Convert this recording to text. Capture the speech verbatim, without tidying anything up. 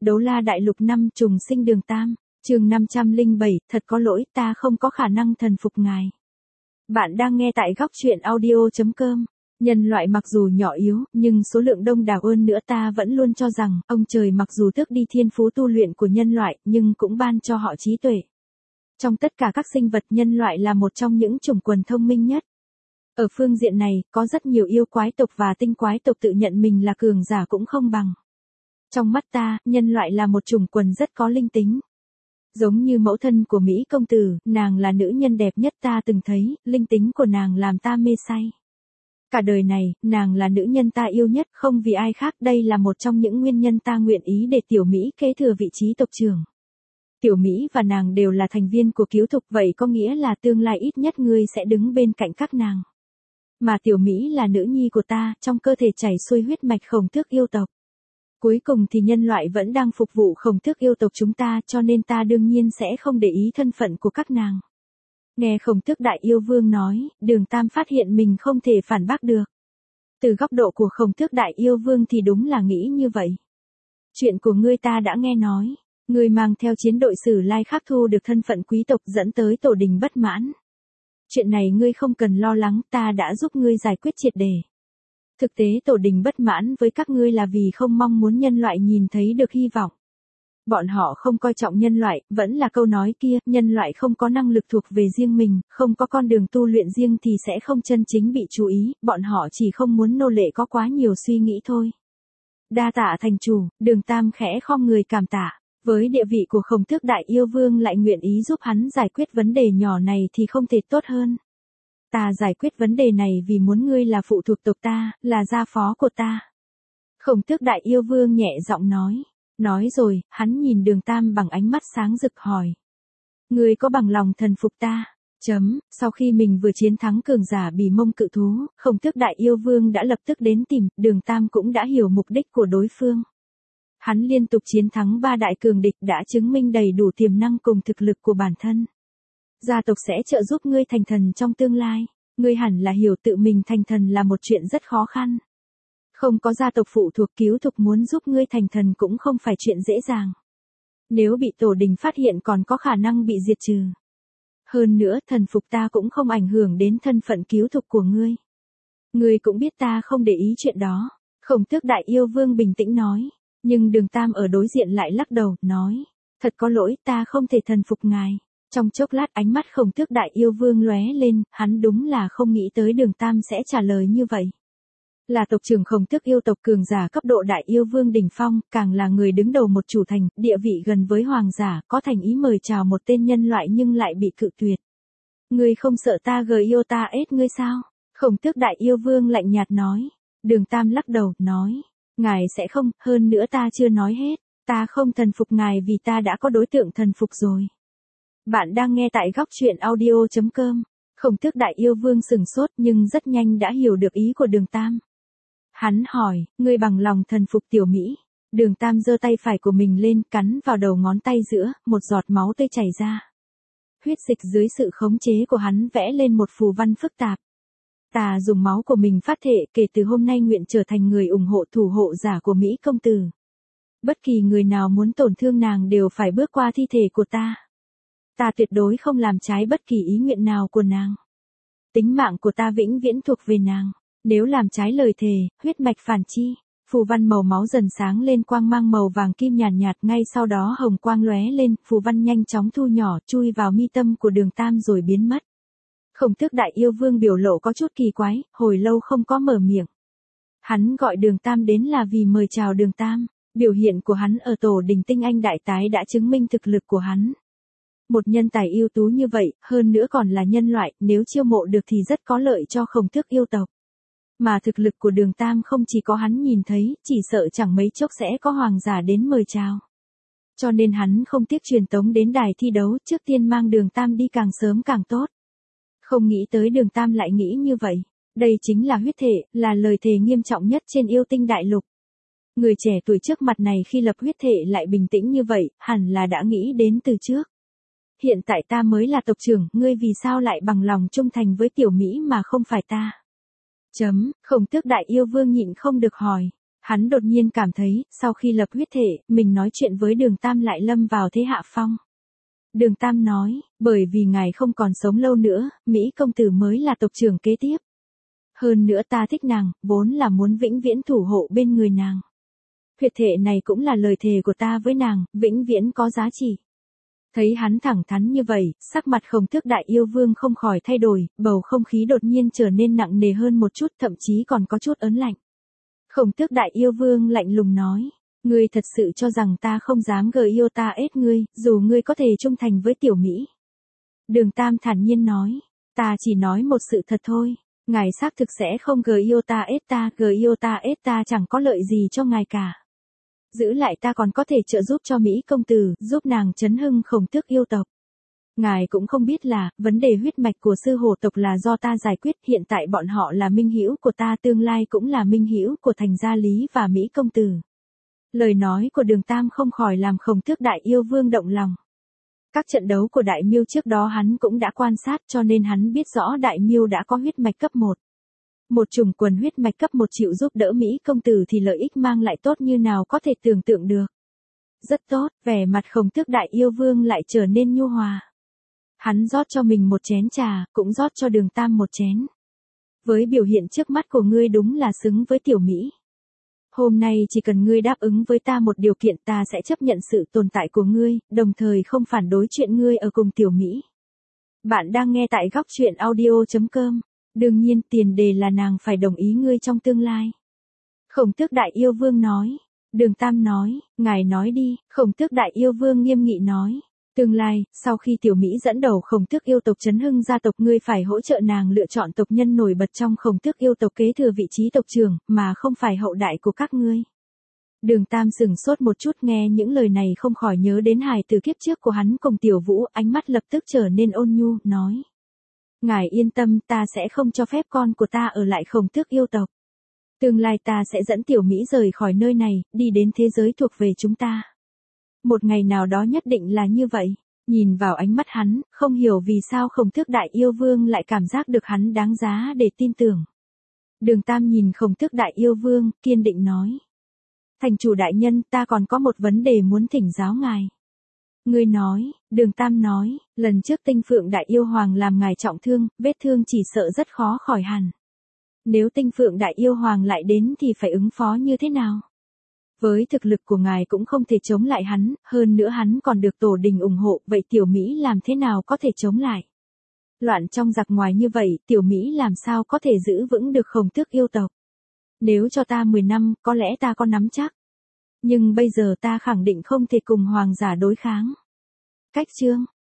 Đấu La Đại Lục năm trùng sinh Đường Tam, chương năm trăm lẻ bảy, thật có lỗi, ta không có khả năng thần phục ngài. Bạn đang nghe tại góc truyện audio chấm com. Nhân loại mặc dù nhỏ yếu, nhưng số lượng đông đảo hơn nữa, ta vẫn luôn cho rằng, ông trời mặc dù tước đi thiên phú tu luyện của nhân loại, nhưng cũng ban cho họ trí tuệ. Trong tất cả các sinh vật, nhân loại là một trong những chủng quần thông minh nhất. Ở phương diện này, có rất nhiều yêu quái tộc và tinh quái tộc tự nhận mình là cường giả cũng không bằng. Trong mắt ta, nhân loại là một chủng quần rất có linh tính. Giống như mẫu thân của Mỹ công tử, nàng là nữ nhân đẹp nhất ta từng thấy, linh tính của nàng làm ta mê say. Cả đời này, nàng là nữ nhân ta yêu nhất, không vì ai khác, đây là một trong những nguyên nhân ta nguyện ý để Tiểu Mỹ kế thừa vị trí tộc trưởng. Tiểu Mỹ và nàng đều là thành viên của cứu thục, vậy có nghĩa là tương lai ít nhất ngươi sẽ đứng bên cạnh các nàng. Mà Tiểu Mỹ là nữ nhi của ta, trong cơ thể chảy xuôi huyết mạch Khổng Tước yêu tộc. Cuối cùng thì nhân loại vẫn đang phục vụ Khổng Tước yêu tộc chúng ta, cho nên ta đương nhiên sẽ không để ý thân phận của các nàng. Nghe Khổng Tước Đại Yêu Vương nói, Đường Tam phát hiện mình không thể phản bác được. Từ góc độ của Khổng Tước Đại Yêu Vương thì đúng là nghĩ như vậy. Chuyện của ngươi ta đã nghe nói, ngươi mang theo chiến đội Sử Lai Khắc thu được thân phận quý tộc dẫn tới tổ đình bất mãn. Chuyện này ngươi không cần lo lắng, ta đã giúp ngươi giải quyết triệt đề. Thực tế tổ đình bất mãn với các ngươi là vì không mong muốn nhân loại nhìn thấy được hy vọng. Bọn họ không coi trọng nhân loại, vẫn là câu nói kia, nhân loại không có năng lực thuộc về riêng mình, không có con đường tu luyện riêng thì sẽ không chân chính bị chú ý, bọn họ chỉ không muốn nô lệ có quá nhiều suy nghĩ thôi. Đa tạ thành chủ, Đường Tam khẽ khom người cảm tạ. Với địa vị của Khổng Tước Đại Yêu Vương lại nguyện ý giúp hắn giải quyết vấn đề nhỏ này thì không thể tốt hơn. Ta giải quyết vấn đề này vì muốn ngươi là phụ thuộc tộc ta, là gia phó của ta. Khổng Tước Đại Yêu Vương nhẹ giọng nói. Nói rồi, hắn nhìn Đường Tam bằng ánh mắt sáng rực hỏi. Ngươi có bằng lòng thần phục ta? Chấm, sau khi mình vừa chiến thắng cường giả Bỉ Mông cự thú, Khổng Tước Đại Yêu Vương đã lập tức đến tìm, Đường Tam cũng đã hiểu mục đích của đối phương. Hắn liên tục chiến thắng ba đại cường địch đã chứng minh đầy đủ tiềm năng cùng thực lực của bản thân. Gia tộc sẽ trợ giúp ngươi thành thần trong tương lai. Ngươi hẳn là hiểu tự mình thành thần là một chuyện rất khó khăn. Không có gia tộc phụ thuộc, cứu thục muốn giúp ngươi thành thần cũng không phải chuyện dễ dàng. Nếu bị tổ đình phát hiện còn có khả năng bị diệt trừ. Hơn nữa, thần phục ta cũng không ảnh hưởng đến thân phận cứu thục của ngươi. Ngươi cũng biết ta không để ý chuyện đó. Khổng Tước Đại Yêu Vương bình tĩnh nói. Nhưng Đường Tam ở đối diện lại lắc đầu, nói. Thật có lỗi, ta không thể thần phục ngài. Trong chốc lát ánh mắt Khổng Tước Đại Yêu Vương lóe lên, hắn đúng là không nghĩ tới Đường Tam sẽ trả lời như vậy. Là tộc trưởng Khổng Tước yêu tộc cường giả cấp độ Đại Yêu Vương đỉnh phong, càng là người đứng đầu một chủ thành, địa vị gần với hoàng giả, có thành ý mời chào một tên nhân loại nhưng lại bị cự tuyệt. Ngươi không sợ ta gờ yêu ta ết ngươi sao? Khổng Tước Đại Yêu Vương lạnh nhạt nói. Đường Tam lắc đầu, nói. Ngài sẽ không, hơn nữa ta chưa nói hết, ta không thần phục ngài vì ta đã có đối tượng thần phục rồi. Bạn đang nghe tại góc truyện audio chấm com. Khổng Tước Đại Yêu Vương sừng sốt nhưng rất nhanh đã hiểu được ý của Đường Tam. Hắn hỏi, ngươi bằng lòng thần phục Tiểu Mỹ? Đường Tam giơ tay phải của mình lên, cắn vào đầu ngón tay giữa, một giọt máu tươi chảy ra. Huyết dịch dưới sự khống chế của hắn vẽ lên một phù văn phức tạp. Ta dùng máu của mình phát thệ, kể từ hôm nay nguyện trở thành người ủng hộ thủ hộ giả của Mỹ công tử. Bất kỳ người nào muốn tổn thương nàng đều phải bước qua thi thể của ta. Ta tuyệt đối không làm trái bất kỳ ý nguyện nào của nàng. Tính mạng của ta vĩnh viễn thuộc về nàng. Nếu làm trái lời thề, huyết mạch phản chi. Phù văn màu máu dần sáng lên quang mang màu vàng kim nhàn nhạt, nhạt, ngay sau đó hồng quang lóe lên, phù văn nhanh chóng thu nhỏ, chui vào mi tâm của Đường Tam rồi biến mất. Khổng Tước Đại Yêu Vương biểu lộ có chút kỳ quái, hồi lâu không có mở miệng. Hắn gọi Đường Tam đến là vì mời chào Đường Tam, biểu hiện của hắn ở tổ đình tinh anh đại tái đã chứng minh thực lực của hắn. Một nhân tài ưu tú như vậy, hơn nữa còn là nhân loại, nếu chiêu mộ được thì rất có lợi cho Khổng Tước yêu tộc. Mà thực lực của Đường Tam không chỉ có hắn nhìn thấy, chỉ sợ chẳng mấy chốc sẽ có hoàng giả đến mời chào. Cho nên hắn không tiếc truyền tống đến đài thi đấu, trước tiên mang Đường Tam đi càng sớm càng tốt. Không nghĩ tới Đường Tam lại nghĩ như vậy. Đây chính là huyết thể, là lời thề nghiêm trọng nhất trên yêu tinh đại lục. Người trẻ tuổi trước mặt này khi lập huyết thể lại bình tĩnh như vậy, hẳn là đã nghĩ đến từ trước. Hiện tại ta mới là tộc trưởng, ngươi vì sao lại bằng lòng trung thành với Tiểu Mỹ mà không phải ta? Chấm, Khổng Tước Đại Yêu Vương nhịn không được hỏi. Hắn đột nhiên cảm thấy, sau khi lập huyết thể, mình nói chuyện với Đường Tam lại lâm vào thế hạ phong. Đường Tam nói, bởi vì ngài không còn sống lâu nữa, Mỹ công tử mới là tộc trưởng kế tiếp. Hơn nữa ta thích nàng, vốn là muốn vĩnh viễn thủ hộ bên người nàng. Huyết thể này cũng là lời thề của ta với nàng, vĩnh viễn có giá trị. Thấy hắn thẳng thắn như vậy, sắc mặt Khổng Tước Đại Yêu Vương không khỏi thay đổi, bầu không khí đột nhiên trở nên nặng nề hơn một chút, thậm chí còn có chút ớn lạnh. Khổng Tước Đại Yêu Vương lạnh lùng nói, ngươi thật sự cho rằng ta không dám gờ yêu ta ết ngươi, dù ngươi có thể trung thành với tiểu Mỹ. Đường Tam thản nhiên nói, ta chỉ nói một sự thật thôi, ngài xác thực sẽ không gờ yêu ta ết ta, gờ yêu ta ết ta chẳng có lợi gì cho ngài cả. Giữ lại ta còn có thể trợ giúp cho Mỹ công tử, giúp nàng chấn hưng Khổng Tước yêu tộc. Ngài cũng không biết là, vấn đề huyết mạch của sư hổ tộc là do ta giải quyết, hiện tại bọn họ là minh hữu của ta, tương lai cũng là minh hữu của Thành Gia Lý và Mỹ công tử. Lời nói của Đường Tam không khỏi làm Khổng Tước Đại Yêu Vương động lòng. Các trận đấu của Đại Miêu trước đó hắn cũng đã quan sát, cho nên hắn biết rõ Đại Miêu đã có huyết mạch cấp một. Một chủng quần huyết mạch cấp một chịu giúp đỡ Mỹ công tử thì lợi ích mang lại tốt như nào có thể tưởng tượng được. Rất tốt, vẻ mặt Khổng Tước Đại Yêu Vương lại trở nên nhu hòa. Hắn rót cho mình một chén trà, cũng rót cho Đường Tam một chén. Với biểu hiện trước mắt của ngươi đúng là xứng với tiểu Mỹ. Hôm nay chỉ cần ngươi đáp ứng với ta một điều kiện, ta sẽ chấp nhận sự tồn tại của ngươi, đồng thời không phản đối chuyện ngươi ở cùng tiểu Mỹ. Bạn đang nghe tại góc truyện audio chấm com. Đương nhiên tiền đề là nàng phải đồng ý ngươi trong tương lai. Khổng Tước Đại Yêu Vương nói. Đường Tam nói, ngài nói đi. Khổng Tước Đại Yêu Vương nghiêm nghị nói. Tương lai, sau khi tiểu Mỹ dẫn đầu Khổng Tước yêu tộc chấn hưng gia tộc, ngươi phải hỗ trợ nàng lựa chọn tộc nhân nổi bật trong Khổng Tước yêu tộc kế thừa vị trí tộc trưởng, mà không phải hậu đại của các ngươi. Đường Tam sừng sốt một chút, nghe những lời này không khỏi nhớ đến hài từ kiếp trước của hắn cùng Tiểu Vũ, ánh mắt lập tức trở nên ôn nhu, nói. Ngài yên tâm, ta sẽ không cho phép con của ta ở lại Khổng Tước yêu tộc. Tương lai ta sẽ dẫn tiểu Mỹ rời khỏi nơi này, đi đến thế giới thuộc về chúng ta. Một ngày nào đó nhất định là như vậy. Nhìn vào ánh mắt hắn, không hiểu vì sao Khổng Tước Đại Yêu Vương lại cảm giác được hắn đáng giá để tin tưởng. Đường Tam nhìn Khổng Tước Đại Yêu Vương, kiên định nói. Thành chủ đại nhân, ta còn có một vấn đề muốn thỉnh giáo ngài. Ngươi nói, Đường Tam nói, lần trước Tinh Phượng Đại Yêu Hoàng làm ngài trọng thương, vết thương chỉ sợ rất khó khỏi hẳn. Nếu Tinh Phượng Đại Yêu Hoàng lại đến thì phải ứng phó như thế nào? Với thực lực của ngài cũng không thể chống lại hắn, hơn nữa hắn còn được tổ đình ủng hộ, vậy tiểu Mỹ làm thế nào có thể chống lại? Loạn trong giặc ngoài như vậy, tiểu Mỹ làm sao có thể giữ vững được Khổng Tước yêu tộc? Nếu cho ta mười năm, có lẽ ta có nắm chắc. Nhưng bây giờ ta khẳng định không thể cùng hoàng giả đối kháng. Cách chương